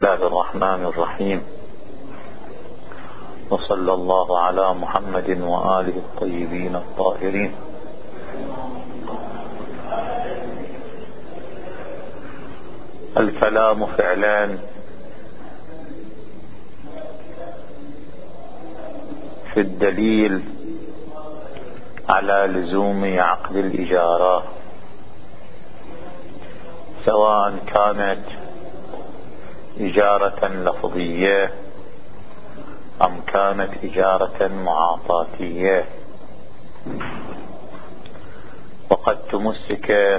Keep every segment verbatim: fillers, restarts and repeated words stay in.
الله الرحمن الرحيم، وصلى الله على محمد وآله الطيبين الطاهرين. الكلام فعلان في الدليل على لزوم عقد الإجارة، سواء كانت إجارة لفظية أم كانت إجارة معاطاتية. وقد تمسك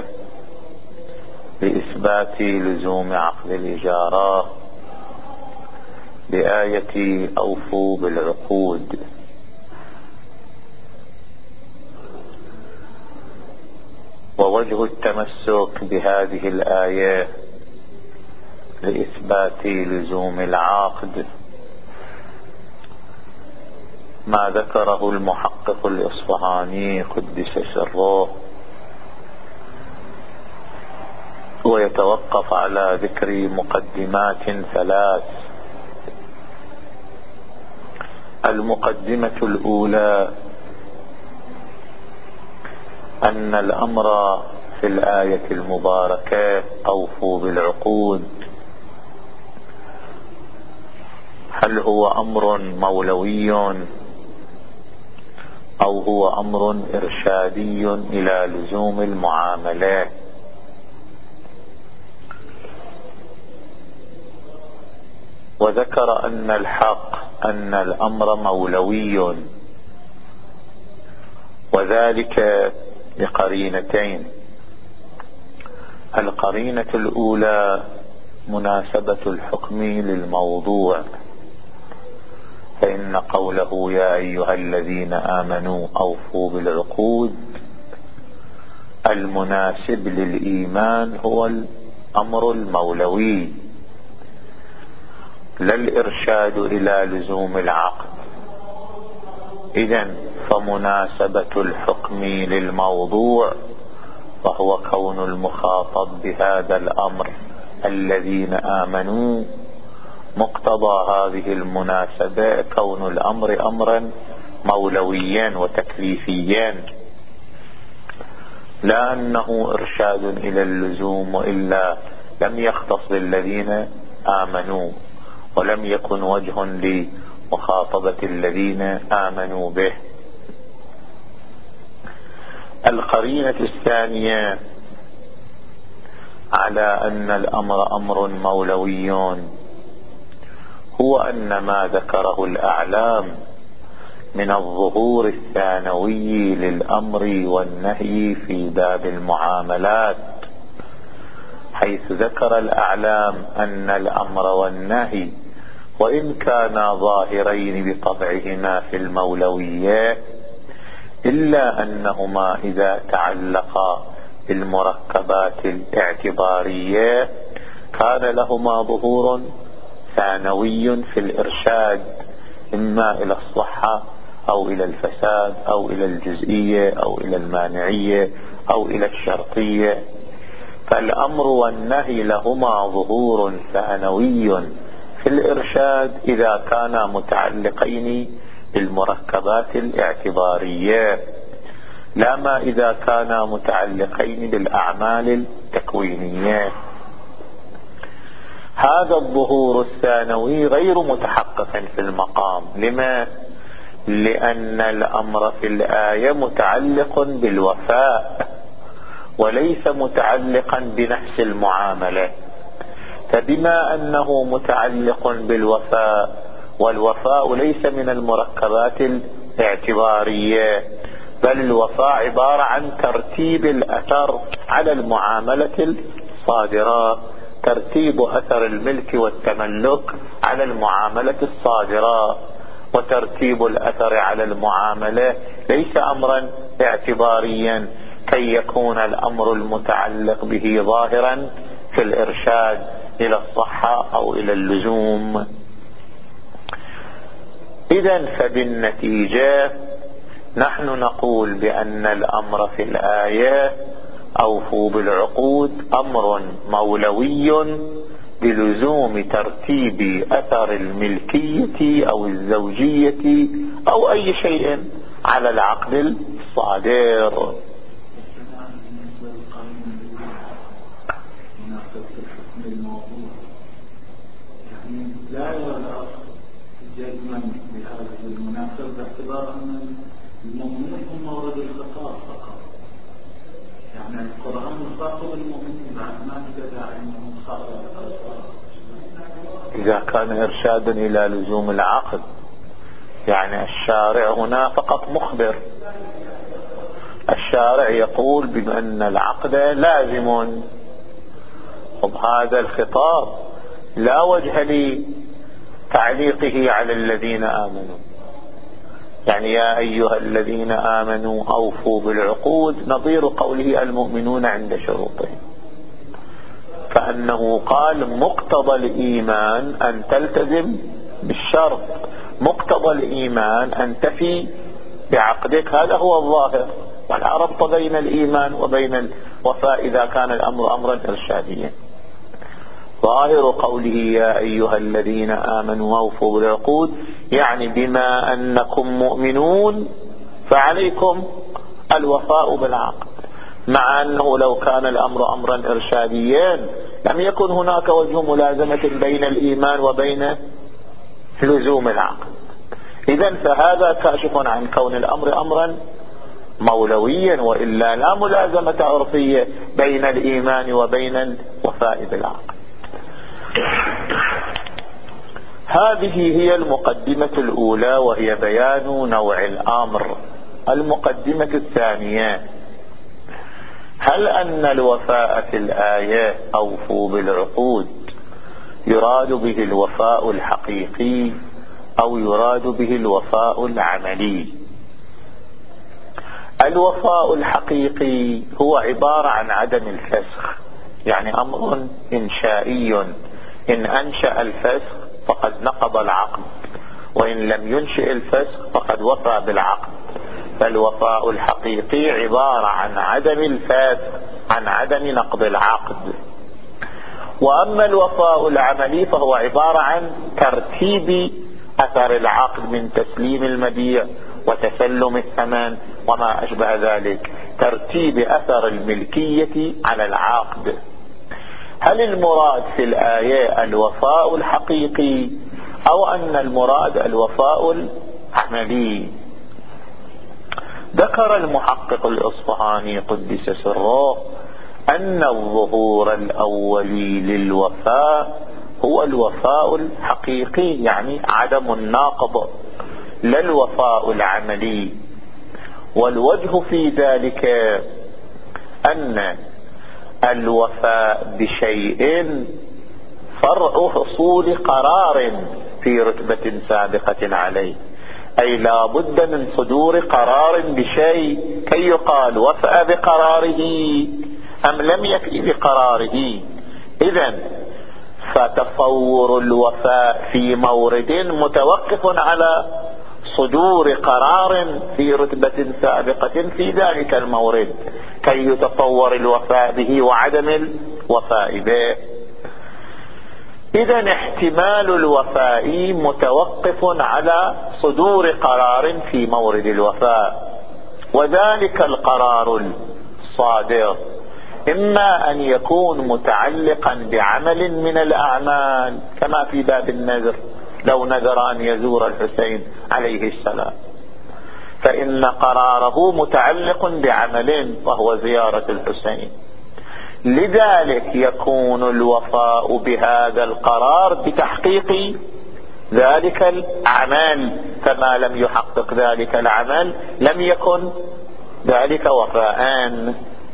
بإثبات لزوم عقد الإجارة بآية أوفوا بالعقود، ووجه التمسك بهذه الآية لإثبات لزوم العقد ما ذكره المحقق الإصفهاني قدس سره، ويتوقف على ذكر مقدمات ثلاث. المقدمة الأولى أن الأمر في الآية المباركة أوفوا بالعقود هل هو أمر مولوي أو هو أمر إرشادي إلى لزوم المعاملات؟ وذكر أن الحق أن الأمر مولوي، وذلك بقرينتين. القرينة الأولى مناسبة الحكم للموضوع، فإن قوله يا أيها الذين آمنوا أوفوا بالعقود المناسب للإيمان هو الأمر المولوي، لا الإرشاد إلى لزوم العقد. إذن فمناسبة الحكم للموضوع وهو كون المخاطب بهذا الأمر الذين آمنوا، مقتضى هذه المناسبة كون الأمر أمرا مولويا وتكليفيا، لا أنه إرشاد إلى اللزوم، وإلا لم يختص بالذين آمنوا ولم يكن وجه لمخاطبة الذين آمنوا به. القرينة الثانية على أن الأمر أمر مولوي هو أن ما ذكره الأعلام من الظهور الثانوي للأمر والنهي في باب المعاملات، حيث ذكر الأعلام أن الأمر والنهي وإن كانا ظاهرين بطبعهما في المولوية، إلا أنهما إذا تعلقا بالمركبات الاعتبارية كان لهما ظهور ثانوي في الإرشاد، إما إلى الصحة أو إلى الفساد أو إلى الجزئية أو إلى المانعية أو إلى الشرطية. فالأمر والنهي لهما ظهور ثانوي في الإرشاد إذا كانا متعلقين بالمركبات الاعتبارية، لا ما إذا كانا متعلقين بالأعمال التكوينية. هذا الظهور الثانوي غير متحقق في المقام. لما؟ لأن الأمر في الآية متعلق بالوفاء وليس متعلقا بنفس المعاملة، فبما أنه متعلق بالوفاء والوفاء ليس من المركبات الاعتبارية، بل الوفاء عبارة عن ترتيب الأثر على المعاملة الصادرة، ترتيب أثر الملك والتملك على المعاملة الصادرة، وترتيب الأثر على المعاملة ليس أمرا اعتباريا كي يكون الأمر المتعلق به ظاهرا في الإرشاد إلى الصحة أو إلى اللزوم. إذن فبالنتيجة نحن نقول بأن الأمر في الآية أوفوا بالعقود أمر مولوي بلزوم ترتيب أثر الملكية أو الزوجية أو أي شيء على العقد الصادر. لا يرى الأصل جزما بهذه المناسبة باعتبار أن المؤمنون هم مورد الخطاب فقط، يعني القرآن يخاطب المؤمنين بعد ما تدعى أنه خاطب. إذا كان إرشادا إلى لزوم العقد يعني الشارع هنا فقط مخبر، الشارع يقول بأن العقد لازم، وبهذا الخطاب لا وجه لتعليقه على الذين آمنوا. يعني يا أيها الذين آمنوا أوفوا بالعقود نظير قوله المؤمنون عند شروطهم، فأنه قال مقتضى الإيمان أن تلتزم بالشرط، مقتضى الإيمان أن تفي بعقدك، هذا هو الظاهر. ولا ربط بين الإيمان وبين الوفاء إذا كان الأمر أمرا إرشاديا. ظاهر قوله يا أيها الذين آمنوا أوفوا بالعقود يعني بما أنكم مؤمنون فعليكم الوفاء بالعقد، مع أنه لو كان الأمر أمرا إرشاديا لم يكن هناك وجه ملازمة بين الإيمان وبين لزوم العقد. إذن فهذا كاشف عن كون الأمر أمرا مولويا، وإلا لا ملازمة عرفية بين الإيمان وبين الوفاء بالعقد. هذه هي المقدمة الأولى وهي بيان نوع الأمر. المقدمة الثانية: هل أن الوفاء في الآية أوفوا بالعقود يراد به الوفاء الحقيقي أو يراد به الوفاء العملي؟ الوفاء الحقيقي هو عبارة عن عدم الفسخ، يعني أمر إنشائي، إن أنشأ الفسخ فقد نقض العقد، وإن لم ينشئ الفسخ فقد وفى بالعقد. فالوفاء الحقيقي عبارة عن عدم الفسخ، عن عدم نقض العقد. وأما الوفاء العملي فهو عبارة عن ترتيب أثر العقد من تسليم المبيع وتسلم الثمن وما أشبه ذلك، ترتيب أثر الملكية على العقد. هل المراد في الآية الوفاء الحقيقي أو أن المراد الوفاء العملي؟ ذكر المحقق الإصفهاني قدس سره أن الظهور الأولي للوفاء هو الوفاء الحقيقي، يعني عدم الناقض، لا الوفاء العملي. والوجه في ذلك أن الوفاء بشيء فرع حصول قرار في رتبة سابقة عليه، أي لا بد من صدور قرار بشيء كي يقال وفى بقراره أم لم يفي بقراره. إذن فتصور الوفاء في مورد متوقف على صدور قرار في رتبة سابقة في ذلك المورد كي يتصور الوفاء به وعدم الوفاء به. إذن احتمال الوفاء متوقف على صدور قرار في مورد الوفاء، وذلك القرار الصادر إما أن يكون متعلقا بعمل من الأعمال كما في باب النذر، لو نذر أن يزور الحسين عليه السلام فإن قراره متعلق بعمل وهو زيارة الحسين، لذلك يكون الوفاء بهذا القرار بتحقيق ذلك العمل، فما لم يحقق ذلك العمل لم يكن ذلك وفاءً.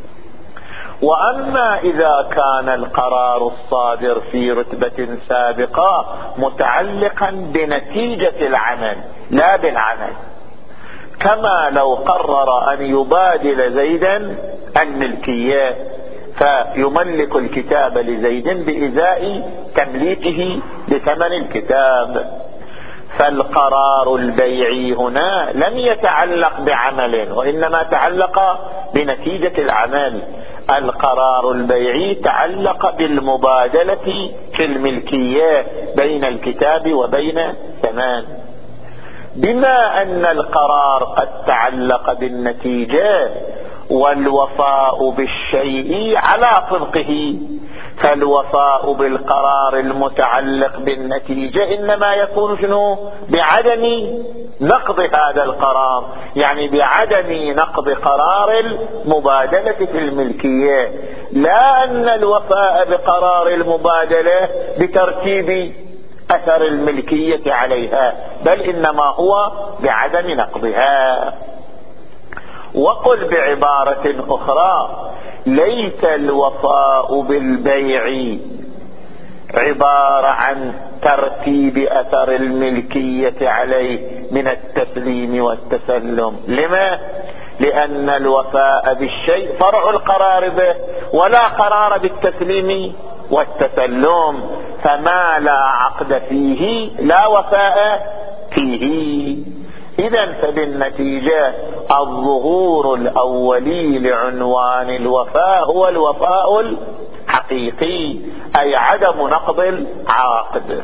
وأما إذا كان القرار الصادر في رتبة سابقة متعلقا بنتيجة العمل لا بالعمل، كما لو قرر أن يبادل زيدا الملكية فيملك الكتاب لزيد بإزاء تمليكه لثمن الكتاب، فالقرار البيعي هنا لم يتعلق بعمل وإنما تعلق بنتيجة العمل. القرار البيعي تعلق بالمبادلة في الملكية بين الكتاب وبين ثمان. بما أن القرار قد تعلق بالنتيجة والوفاء بالشيء على صدقه، فالوفاء بالقرار المتعلق بالنتيجة إنما يكون شنو؟ بعدم نقض هذا القرار، يعني بعدم نقض قرار المبادلة في الملكية، لا أن الوفاء بقرار المبادلة بترتيب أثر الملكية عليها، بل إنما هو بعدم نقضها. وقل بعبارة أخرى: ليس الوفاء بالبيع عبارة عن ترتيب أثر الملكية عليه من التسليم والتسلم. لما؟ لأن الوفاء بالشيء فرع القرار به، ولا قرار بالتسليم والتسلم، فما لا عقد فيه لا وفاء فيه. إذن فبالنتيجة الظهور الأولي لعنوان الوفاء هو الوفاء الحقيقي، أي عدم نقض العقد.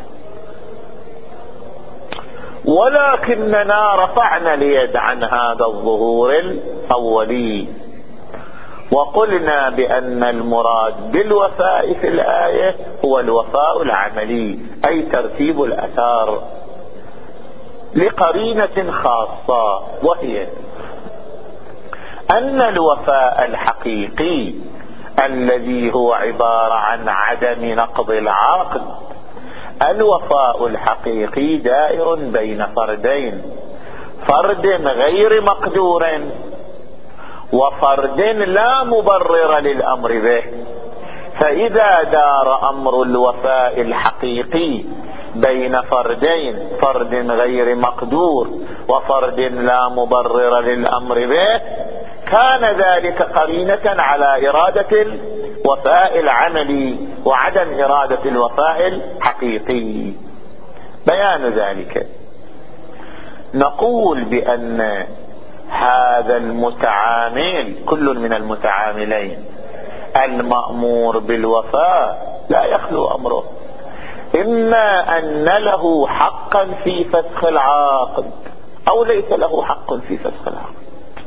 ولكننا رفعنا اليد عن هذا الظهور الأولي وقلنا بأن المراد بالوفاء في الآية هو الوفاء العملي، أي ترتيب الأثار، لقرينة خاصة، وهي أن الوفاء الحقيقي الذي هو عبارة عن عدم نقض العقد، الوفاء الحقيقي دائر بين فردين: فرد غير مقدور وفرد لا مبرر للأمر به. فإذا دار أمر الوفاء الحقيقي بين فردين، فرد غير مقدور وفرد لا مبرر للأمر به، كان ذلك قرينة على إرادة الوفاء العملي وعدم إرادة الوفاء الحقيقي. بيان ذلك: نقول بأن هذا المتعامل، كل من المتعاملين، المأمور بالوفاء لا يخلو أمره إما أن له حقا في فسخ العقد أو ليس له حق في فسخ العقد.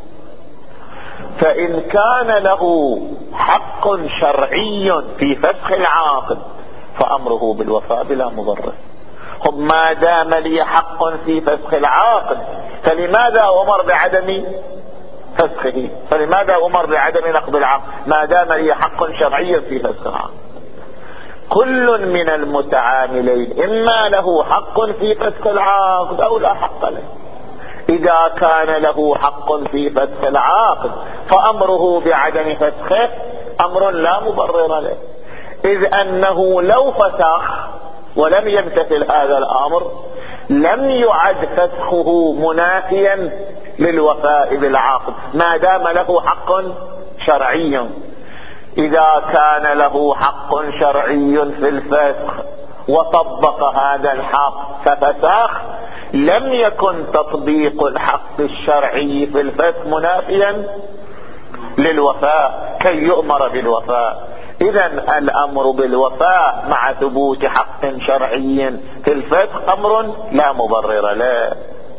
فإن كان له حق شرعي في فسخ العقد فأمره بالوفاء بلا مضرر. خب ما دام لي حق في فسخ العقد فلماذا أمر بعدم فسخه؟ فلماذا أمر بعدم نقض العقد ما دام لي حق شرعي في فسخ العقد؟ كل من المتعاملين إما له حق في فسخ العقد أو لا حق له. إذا كان له حق في فسخ العقد فأمره بعدم فسخه أمر لا مبرر له، إذ أنه لو فسخ ولم يمتثل هذا الأمر لم يعد فسخه منافيا للوفاء بالعقد ما دام له حق شرعي. إذا كان له حق شرعي في الفسخ وطبق هذا الحق ففسخ لم يكن تطبيق الحق الشرعي في الفسخ منافيا للوفاء كي يؤمر بالوفاء. إذن الأمر بالوفاء مع ثبوت حق شرعي في الفسخ أمر لا مبرر له.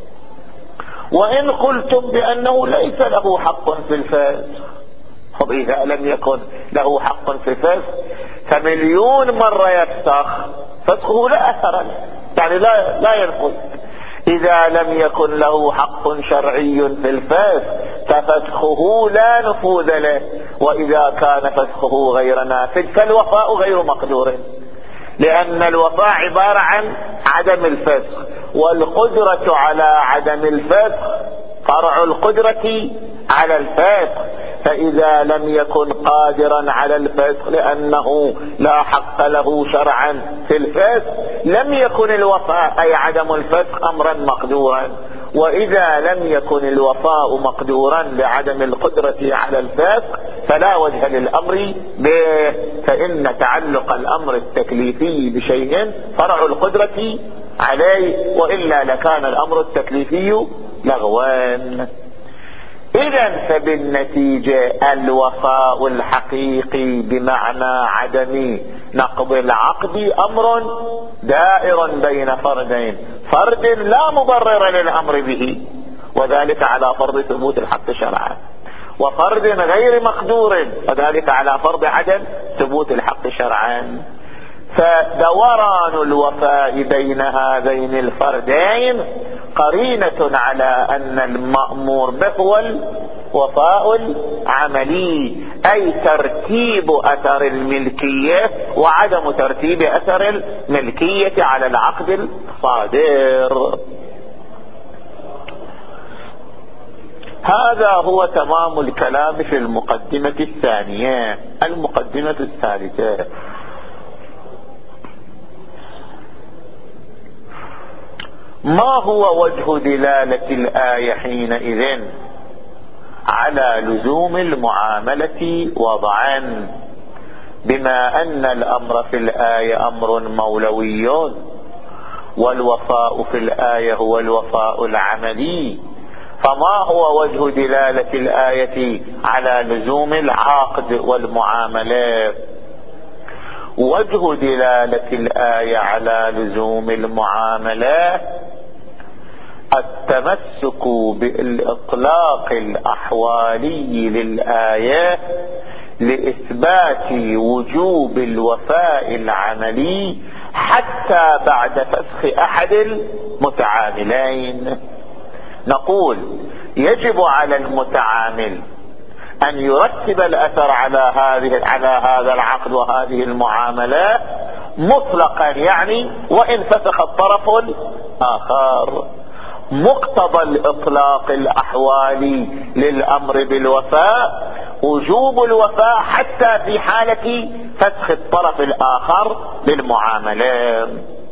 وإن قلتم بأنه ليس له حق في الفسخ، طب إذا لم يكن له حق في الفسخ فمليون مرة يفسخ فسخه لا أثر له، يعني لا, لا ينقض. إذا لم يكن له حق شرعي في الفسخ ففسخه لا نفوذ له، وإذا كان فسخه غير نافذ فالوفاء غير مقدور، لأن الوفاء عبارة عن عدم الفسخ، والقدرة على عدم الفسخ فرع القدرة على الفسخ. فإذا لم يكن قادرا على الفسخ لأنه لا حق له شرعا في الفسخ لم يكن الوفاء أي عدم الفسخ أمرا مقدورا. وإذا لم يكن الوفاء مقدورا لعدم القدرة على الفسخ فلا وجه للأمر به، فإن تعلق الأمر التكليفي بشيء فرع القدرة عليه، وإلا لكان الأمر التكليفي لغوان. إذن فبالنتيجة الوفاء الحقيقي بمعنى عدم نقض العقد أمر دائر بين فردين، فرد لا مبرر للأمر به، وذلك على فرض ثبوت الحق شرعا، وفرد غير مقدور، وذلك على فرض عدم ثبوت الحق شرعا. فدوران الوفاء بين هذين الفردين قرينة على أن المأمور به هو الوفاء العملي، أي ترتيب أثر الملكية وعدم ترتيب أثر الملكية على العقد الصادر. هذا هو تمام الكلام في المقدمة الثانية. المقدمة الثالثة: ما هو وجه دلالة الآية حينئذ على لزوم المعاملة وضعا، بما أن الأمر في الآية أمر مولوي والوفاء في الآية هو الوفاء العملي؟ فما هو وجه دلالة الآية على لزوم العقد والمعاملة؟ وجه دلالة الآية على لزوم المعاملة التمسك بالإطلاق الأحوالي للآية لإثبات وجوب الوفاء العملي حتى بعد فسخ أحد المتعاملين. نقول يجب على المتعامل أن يرتب الأثر على هذه على هذا العقد وهذه المعاملة مطلقا، يعني وإن فسخ الطرف الآخر. مقتضى الإطلاق الأحوالي للأمر بالوفاء وجوب الوفاء حتى في حالة فسخ الطرف الآخر للمعاملة.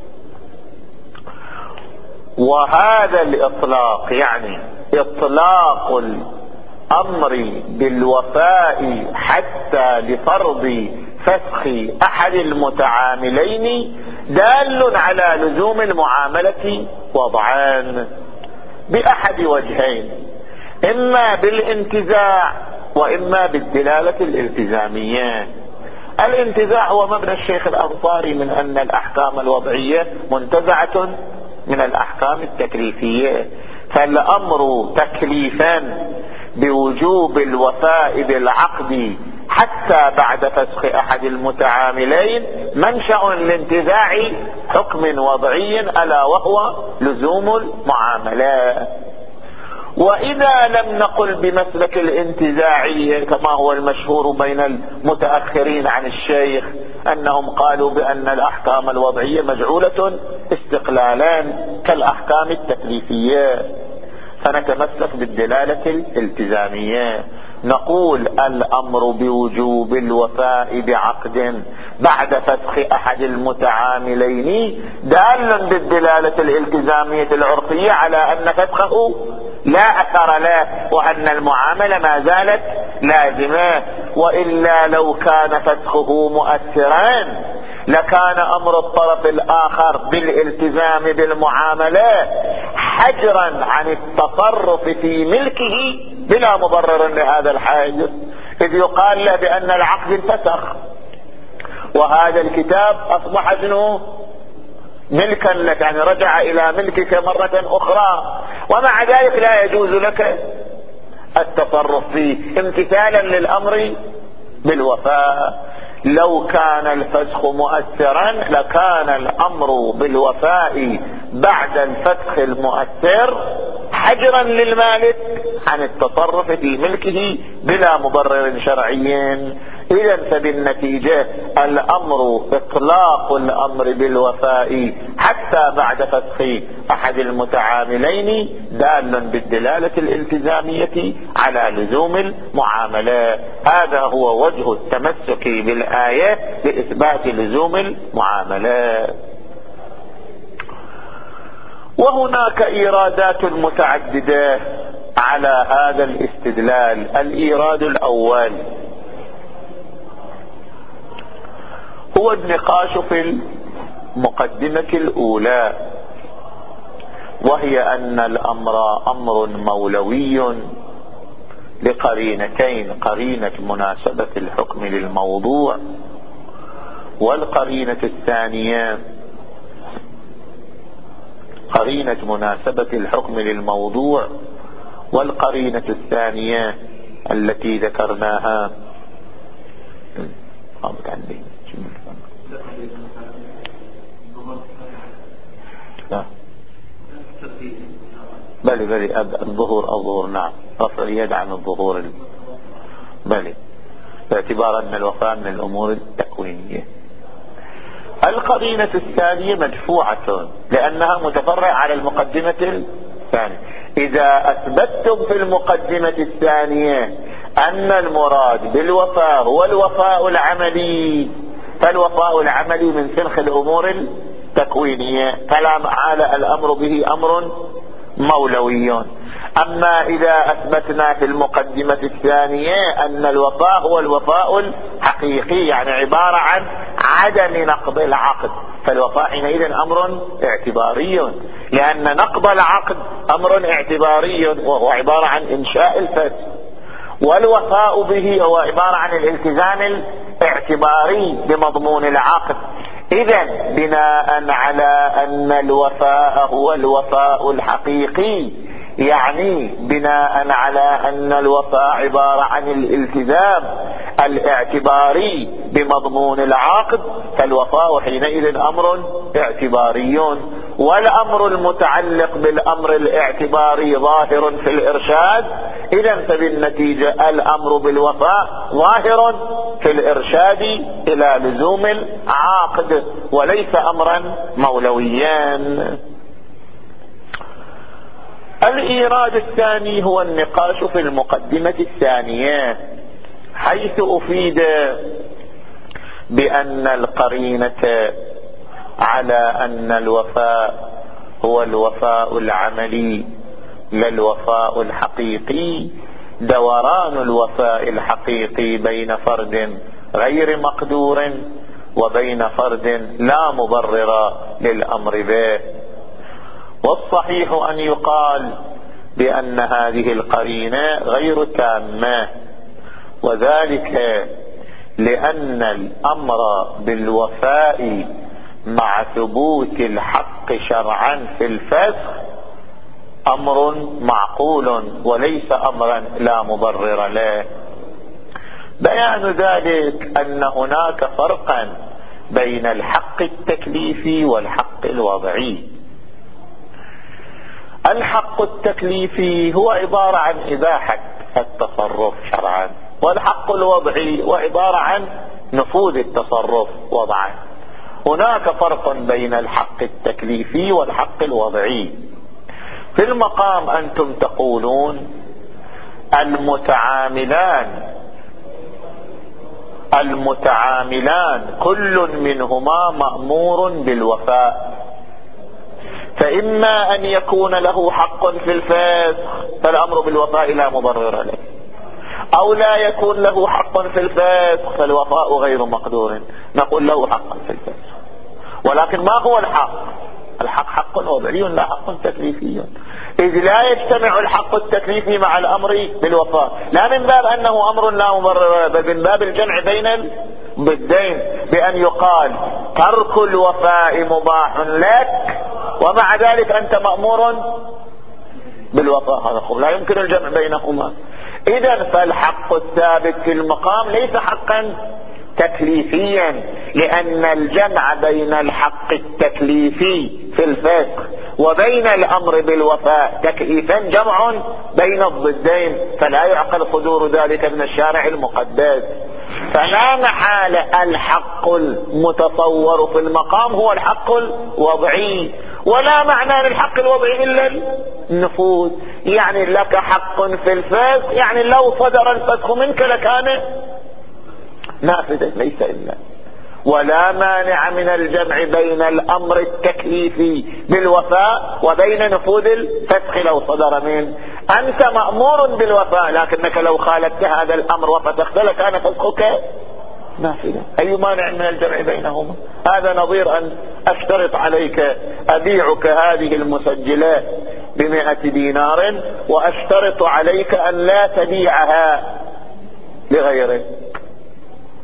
وهذا الإطلاق يعني إطلاق الأمر بالوفاء حتى لفرض فسخ أحد المتعاملين دال على لزوم المعاملة وضعان بأحد وجهين: إما بالانتزاع وإما بالدلالة الالتزامية. الانتزاع هو مبنى الشيخ الأنصاري من أن الأحكام الوضعية منتزعة من الأحكام التكليفية، فالأمر تكليفا بوجوب الوفاء بالعقد حتى بعد فسخ أحد المتعاملين منشأ لانتزاع حكم وضعي ألا وهو لزوم المعاملة. وإذا لم نقل بمسلك الانتزاعية كما هو المشهور بين المتأخرين عن الشيخ أنهم قالوا بأن الأحكام الوضعية مجعولة استقلالان كالأحكام التكليفية، فنتمسك بالدلالة الالتزامية. نقول الأمر بوجوب الوفاء بعقد بعد فسخ أحد المتعاملين دال بالدلالة الالتزامية العرفية على أن فسخه لا أثر له وأن المعاملة ما زالت لازمة، وإلا لو كان فسخه مؤثرا لكان أمر الطرف الآخر بالالتزام بالمعاملة حجرا عن التصرف في ملكه بلا مبرر لهذا الحاجز، إذ يقال له بأن العقد انفسخ وهذا الكتاب أصبح ابنه ملكا لك، يعني رجع إلى ملكك مرة أخرى، ومع ذلك لا يجوز لك التصرف فيه امتثالا للأمر بالوفاء. لو كان الفسخ مؤثرا لكان الأمر بالوفاء بعد الفسخ المؤثر حجرا للمالك عن التصرف في ملكه بلا مبرر شرعي. إذا فبالنتيجة الأمر إطلاق الأمر بالوفاء حتى بعد فسخ أحد المتعاملين دال بالدلالة الالتزامية على لزوم المعاملة. هذا هو وجه التمسك بالآية لإثبات لزوم المعاملة. وهناك إيرادات متعددة على هذا الاستدلال. الإيراد الأول هو النقاش في المقدمة الأولى، وهي أن الأمر أمر مولوي لقرينتين: قرينة مناسبة الحكم للموضوع، والقرينة الثانية قرينة مناسبة الحكم للموضوع، والقرينة الثانية التي ذكرناها لا بل بل الظهور الظهور نعم، رفع اليد عن الظهور بل باعتبار أن الوفاء من الأمور التكوينية. القرينة الثانية مدفوعة لأنها متفرعة على المقدمة الثانية. إذا أثبتتم في المقدمة الثانية أن المراد بالوفاء هو الوفاء العملي، فالوفاء العملي من سنخ الأمور التكوينية، فلا محالة الأمر به أمر مولوي. أما إذا أثبتنا في المقدمة الثانية أن الوفاء هو الوفاء الحقيقي، يعني عبارة عن عدم نقض العقد، فالوفاء حينئذ أمر اعتباري، لأن نقض العقد أمر اعتباري وهو عبارة عن إنشاء الفسق، والوفاء به هو عبارة عن الالتزام الاعتباري بمضمون العقد. إذن بناء على أن الوفاء هو الوفاء الحقيقي، يعني بناء على أن الوفاء عبارة عن الالتزام الاعتباري بمضمون العقد، فالوفاء حينئذ أمر اعتباري. والأمر المتعلق بالأمر الاعتباري ظاهر في الإرشاد، إذن فبالنتيجة الأمر بالوفاء ظاهر في الإرشاد إلى لزوم العقد وليس أمرا مولويا. الإيراد الثاني هو النقاش في المقدمة الثانية، حيث أفيد بأن القرينة على أن الوفاء هو الوفاء العملي لا الوفاء الحقيقي، دوران الوفاء الحقيقي بين فرد غير مقدور وبين فرد لا مبرر للأمر به. والصحيح أن يقال بأن هذه القرينة غير تامة، وذلك لأن الأمر بالوفاء مع ثبوت الحق شرعا في الفسخ أمر معقول وليس أمرا لا مبرر له. بيان ذلك أن هناك فرقا بين الحق التكليفي والحق الوضعي. الحق التكليفي هو عبارة عن إباحة التصرف شرعا، والحق الوضعي هو عبارة عن نفوذ التصرف وضعا. هناك فرق بين الحق التكليفي والحق الوضعي. في المقام أنتم تقولون المتعاملان المتعاملان كل منهما مأمور بالوفاء، فإما أن يكون له حق في الفسخ فالأمر بالوفاء لا مبرر له، أو لا يكون له حق في الفسخ فالوفاء غير مقدور، نقول له حق في الفسخ. ولكن ما هو الحق؟ الحق حق وضعي لا حق تكليفي، إذ لا يجتمع الحق التكليفي مع الأمر بالوفاء، لا من باب أنه أمر لا مبرر بل من باب الجمع بين الضدين، بأن يقال ترك الوفاء مباح لك ومع ذلك أنت مأمور بالوفاء، هذا لا يمكن الجمع بينهما. إذن فالحق الثابت في المقام ليس حقا تكليفيا، لأن الجمع بين الحق التكليفي في الفسخ وبين الأمر بالوفاء تكليفا جمع بين الضدين، فلا يعقل صدور ذلك من الشارع المقدس. فلا محالة الحق المتصور في المقام هو الحق الوضعي، ولا معنى للحق الوضعي إلا النفوذ. يعني لك حق في الفسخ، يعني لو صدر الفسخ منك لكان نافذا ليس إلا. ولا مانع من الجمع بين الأمر التكليفي بالوفاء وبين نفوذ الفسخ لو صدر منه. أنت مأمور بالوفاء، لكنك لو خالفت هذا الأمر وفتخت لكان فسخك نافذا. أي مانع من الجمع بينهما؟ هذا نظير أن أشترط عليك أبيعك هذه المسجلات بمئة دينار وأشترط عليك أن لا تبيعها لغيرك،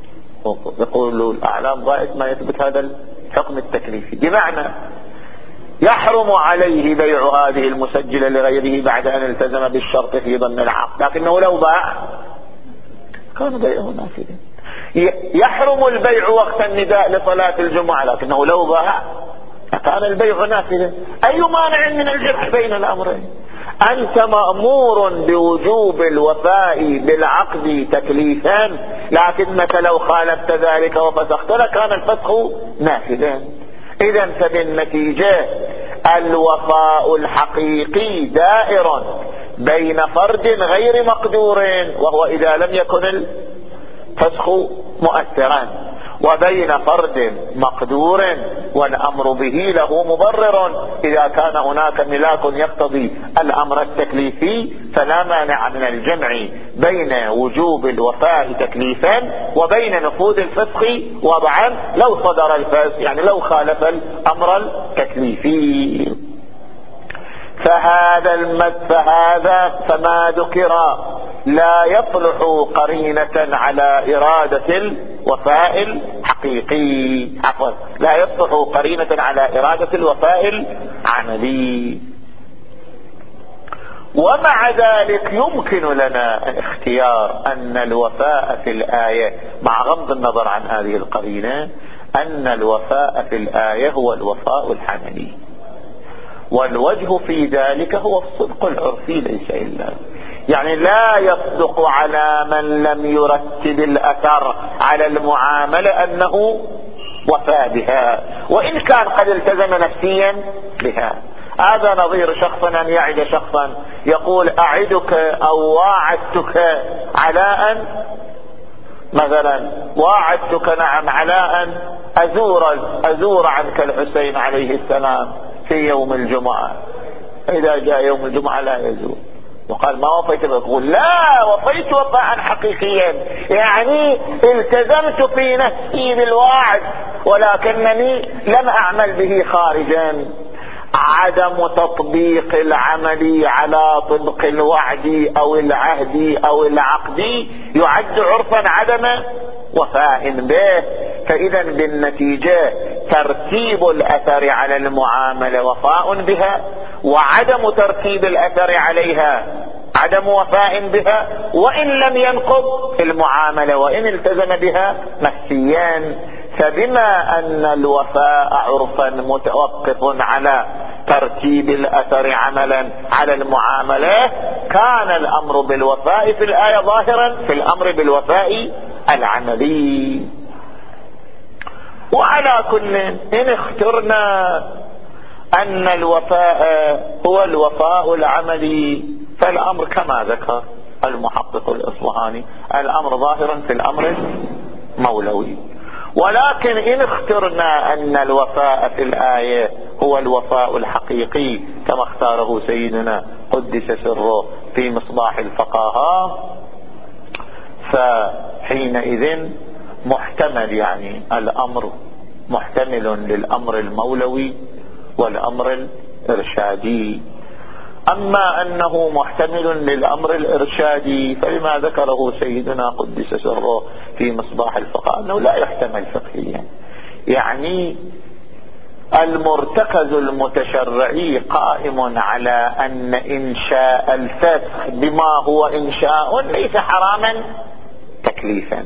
يقول الأعلام ضائع ما يثبت هذا الحكم التكليفي، بمعنى يحرم عليه بيع هذه المسجلة لغيره بعد أن التزم بالشرط في ضمن العقد، لكنه لو باع كان بيعه نافذا. يحرم البيع وقت النداء لصلاة الجمعة، لكنه لو باع كان البيع نافذا. أي مانع من الجمع بين الأمرين؟ أنت مأمور بوجوب الوفاء بالعقد تكليفا، لكنك لو خالفت ذلك وفسخت لكان الفسخ نافذا. إذن فبالنتيجة الوفاء الحقيقي دائر بين فرد غير مقدور، وهو إذا لم يكن الفسخ مؤثرا، وبين فرد مقدور والأمر به له مبرر. إذا كان هناك ملاك يقتضي الأمر التكليفي فلا مانع من الجمع بين وجوب الوفاء تكليفا وبين نفوذ الفسخ وضعا لو صدر الفسخ، يعني لو خالف الأمر التكليفي. فهذا المد فهذا فما ذكر لا يصلح قرينة على إرادة الوفاء الحقيقي، عفوا لا يصلح قرينة على إرادة الوفاء العملي. ومع ذلك يمكن لنا اختيار أن الوفاء في الآية، مع غض النظر عن هذه القرينة، أن الوفاء في الآية هو الوفاء العملي، والوجه في ذلك هو الصدق العرفي ليس إلا، يعني لا يصدق على من لم يرتب الأثر على المعاملة أنه وفى بها وإن كان قد التزم نفسيا بها. هذا نظير شخص أن يعد شخصا يقول أعدك أو واعدتك على أن مثلا واعدتك نعم على أن أزور, أزور عنك الحسين عليه السلام في يوم الجمعة، إذا جاء يوم الجمعة لا يزور، وقال ما وفيت، يقول لا وفيت وفاء حقيقيا، يعني التزمت في نفسي بالوعد ولكنني لم أعمل به خارجا. عدم تطبيق العمل على طبق الوعد أو العهد أو العقد يعد عرفا عدم وفاء به. فإذا بالنتيجة ترتيب الأثر على المعاملة وفاء بها، وعدم ترتيب الأثر عليها عدم وفاء بها، وإن لم ينقض المعاملة وإن التزم بها نفسيا. فبما أن الوفاء عرفا متوقف على ترتيب الأثر عملا على المعاملة، كان الأمر بالوفاء في الآية ظاهرا في الأمر بالوفاء العملي. وعلى كل إن اخترنا أن الوفاء هو الوفاء العملي فالأمر كما ذكر المحقق الإصفهاني الأمر ظاهرا في الأمر المولوي. ولكن إن اخترنا أن الوفاء في الآية هو الوفاء الحقيقي كما اختاره سيدنا قدس سره في مصباح الفقاهة، فحينئذ محتمل، يعني الأمر محتمل للأمر المولوي والأمر الإرشادي. أما أنه محتمل للأمر الإرشادي فلما ذكره سيدنا قدس سره في مصباح الفقه أنه لا يحتمل فقهيا، يعني المرتكز المتشرعي قائم على أن إنشاء الفسخ بما هو إنشاء ليس حراما تكليفا،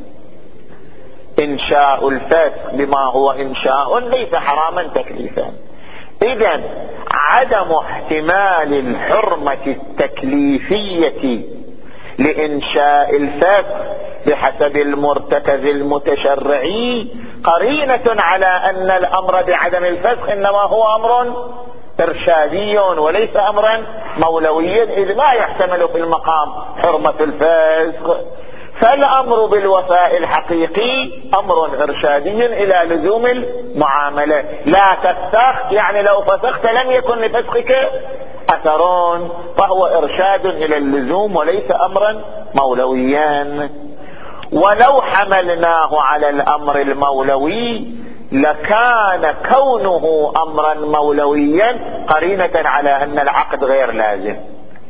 إنشاء الفسخ بما هو إنشاء ليس حراما تكليفا. إذن عدم احتمال الحرمة التكليفية لإنشاء الفسخ بحسب المرتكز المتشرعي قرينة على أن الأمر بعدم الفسخ إنما هو أمر إرشادي وليس أمرا مولويا، إذ لا يحتمل في المقام حرمة الفسخ. فالأمر بالوفاء الحقيقي أمر إرشادي إلى لزوم المعاملة. لا تفسخ يعني لو فسخت لم يكن لفسخك أثرون، فهو إرشاد إلى اللزوم وليس أمرا مولويا. ولو حملناه على الأمر المولوي لكان كونه أمرا مولويا قرينة على أن العقد غير لازم.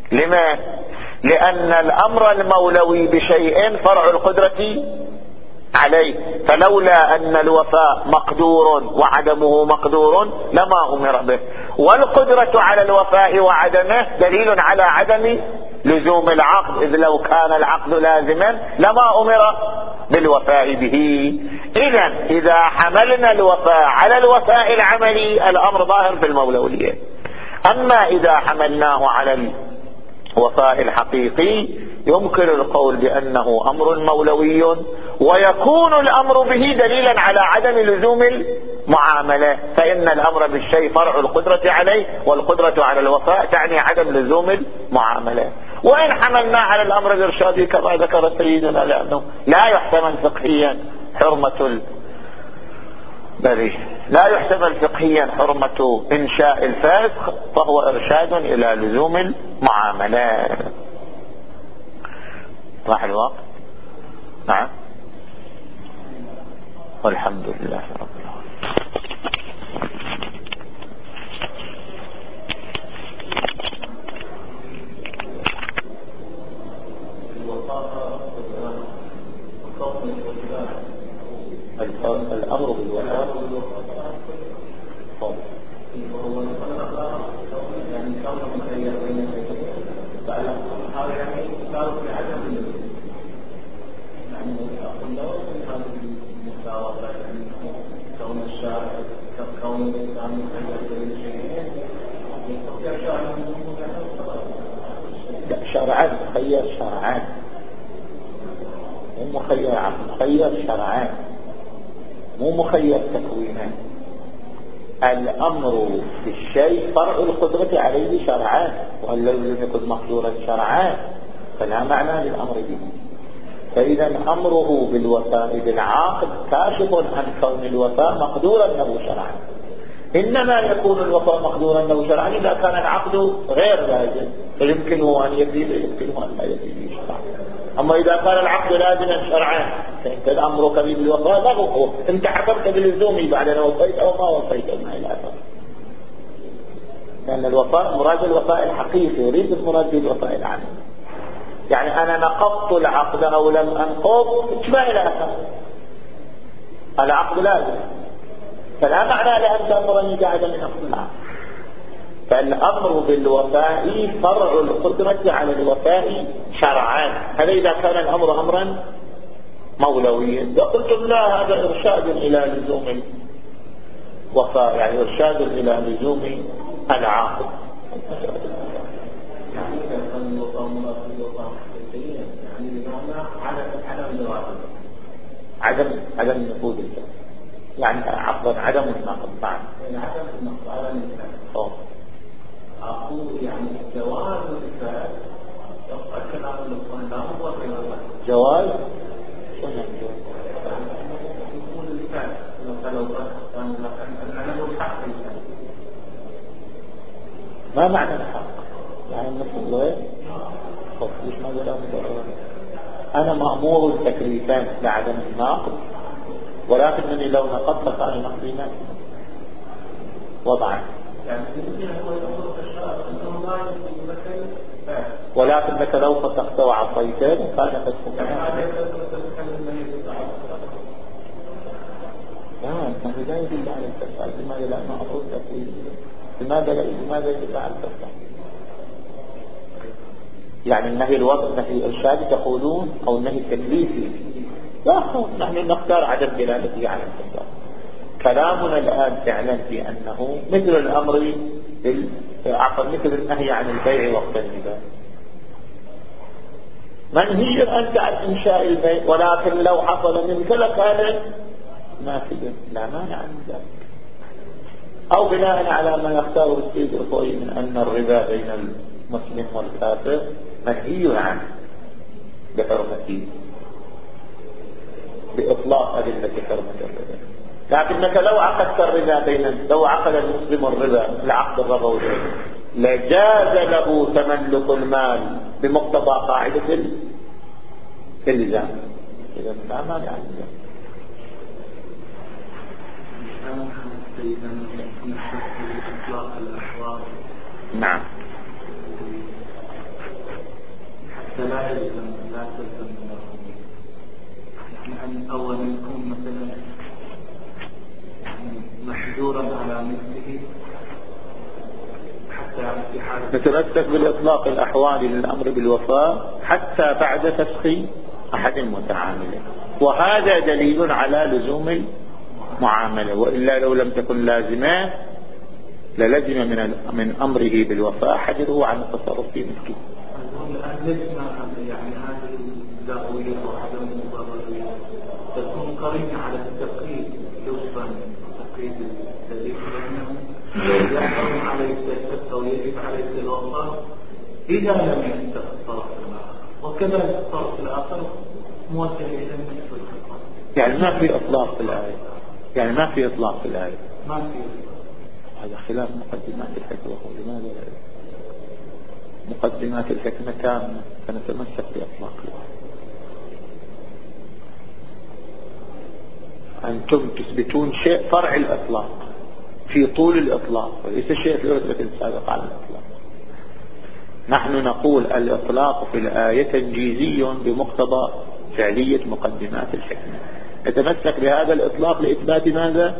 لما؟ لأن الأمر المولوي بشيء فرع القدرة عليه، فلولا أن الوفاء مقدور وعدمه مقدور لما أمر به. والقدرة على الوفاء وعدمه دليل على عدم لزوم العقد، إذ لو كان العقد لازما لما أمر بالوفاء به. إذن إذا حملنا الوفاء على الوفاء العملي الأمر ظاهر في المولوية. أما إذا حملناه على الوفاء الحقيقي يمكن القول بأنه أمر مولوي، ويكون الأمر به دليلا على عدم لزوم المعاملة، فإن الأمر بالشيء فرع القدرة عليه، والقدرة على الوفاء تعني عدم لزوم المعاملة. وإن حملنا على الأمر الإرشادي كما ذكر سيدنا لأنه لا يحتمل فقهيا حرمة بل لا يحتمل فقهيا حرمة إنشاء الفاسق، فهو إرشاد إلى لزوم المعاملة. راح الوقت. نعم، والحمد لله رب العالمين. الأمر بالوفاء يعني كون مخير بين هذا يعني صار في عدم يعني أقول له هذا المساواة يعني كون الشارع كون الإنسان مخير بين شيئين شرعان مخير شرعان مو مخير عقل، مخير شرعان مو مخير تكوينا. الأمر في الشيء فرع القدرة عليه شرعان، وهل لم يكن مقدورا شرعان فلا معنى للأمر به. فإذا أمره بالوفاء بالعاقد كاشف عن كون الوفاء مقدورا له شرعا. إنما يكون الوفاء مقدورا له شرعا إذا كان العقد غير لازم، فيمكنه أن يزيد يمكنه أن لا يزيد شرعا. أما إذا كان العقد لازما شرعا فأنت أمرك به بالوفاء لا هو أنت حكمت باللزوم بعد أن وفيت أو ما وفيت ما إلى آخره. لأن الوفاء مراد الوفاء الحقيقي، يريد المراد بالوفاء العام. يعني أنا نقضت العقد أو لم أنقض ما إلى آخره، العقد لازم، فلا معنى لأن تأمرني بعدم نقض العقد. فالأمر بالوفاء فرع القدرة على الوفاء شرعان. هذا إذا كان الأمر أمرا مولويا. وقلتم لا، هذا إرشاد إلى لزوم الوفاء، يعني إرشاد إلى لزوم العاقد. عدم عدم نفوذ الجهل، يعني عفوا عدم النقض. نعم، عدم النقض على النفاذ. أقول يعني جواز الفعل يؤكد على النقض لا هو جواز. شو يعني جواز؟ يقول الفعل لو كان له الحق. ما معنى الحق؟ يعني مثل غير طب ليش ما قال أنا مأمور تكليفان لعدم الناقض، ولكنني لو نقضت فأنا نقضي نفسي وضعا، ولكنك لو فتحت وعصيتين كان فتحك. لا، ما لا يدل على الفساد. لماذا لا مأمور تكليف؟ لماذا لا لماذا يدل على الفساد؟ يعني النهي الوضع النهي الإرشادي تقولون أو النهي التكليفي؟ لا، نحن نختار عدم دلالته على الفساد. كلامنا الآن فعلا في أنه مثل الأمر عفوا مثل النهي عن البيع وقت الربا، منهي أنت عن إنشاء البيع، ولكن لو حصل منك لكان نافذا، لا مانع من ذلك. أو بناء على ما يختاره السيد الخوي من أن الربا بين المسلم والكافر منهي عنه بحرمته بإطلاق أدلة حرمة الربا. لكنك لو عقدت الربا بين لو عقد المسلم الربا العقد الربوي لجاز له تملك المال بمقتضى قاعدة الإلزام. إذا لا مانع من ذلك. نعم، حتى لا يلزم لا تلزم يعني أولا يكون مثلا يعني محجورا على مثله حتى في حالة نتمسك بالإطلاق الأحوال للأمر بالوفاء حتى بعد فسخ أحد المتعاملين، وهذا دليل على لزوم المعاملة، وإلا لو لم تكن لازمة للزم من من أمره بالوفاء حجره عن التصرف في ملكه. يعني هذه الزاوية وعدم المضارية تكون قرينة على التقييد، يوصل تقييد الدليل لأنه يحرم عليه التسبب أو يجب عليه الوفاء إذا لم يستخدم الطرف الآخر، وكذلك الطرف الآخر موجه إلى نفس الخطأ. يعني ما في إطلاق في الآية، يعني ما في إطلاق في الآية، ما في. هذا خلاف مقدمات الحكمة. لماذا لا؟ مقدمات الحكمة تامة، فنتمسك بإطلاقها. أنتم تثبتون شيء فرع الإطلاق في طول الإطلاق، وليس شيء في رتبة السابق على الإطلاق. نحن نقول الإطلاق في الآية تنجيزي بمقتضى فعلية مقدمات الحكمة، نتمسك بهذا الإطلاق لإثبات ماذا؟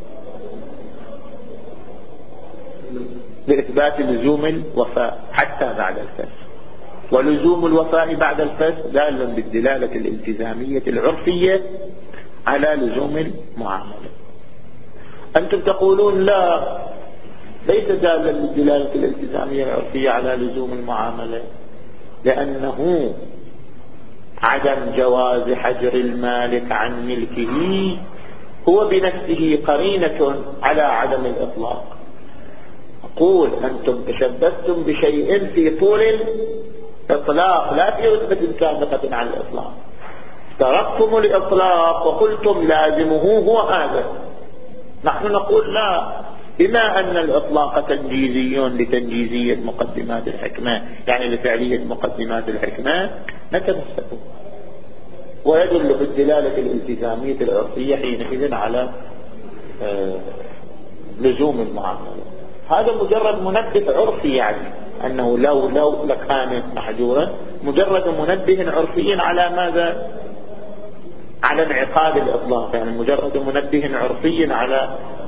لإثبات لزوم الوفاء حتى بعد الفسخ، ولزوم الوفاء بعد الفسخ دالا بالدلالة الالتزامية العرفية على لزوم المعاملة. أنتم تقولون لا، ليس دالا بالدلالة الالتزامية العرفية على لزوم المعاملة، لأنه عدم جواز حجر المالك عن ملكه هو بنفسه قرينة على عدم الإطلاق. أقول أنتم تشبثتم بشيء في طول الإطلاق لا في رتبة سابقة عن الإطلاق، تركتم الإطلاق وقلتم لازمه هو هذا. نحن نقول لا، بما أن الإطلاق تنجيزي لتنجيزية مقدمات الحكمة، يعني لفعلية مقدمات الحكمة، نتمسك، ويدل بالدلالة الالتزامية العرفية حينئذ على آه لزوم المعاملة. هذا مجرد منبه عرفي، يعني أنه لو لو لكان محجورا، مجرد منبه عرفي على ماذا؟ على انعقاد الإطلاق، يعني مجرد منبه عرفي على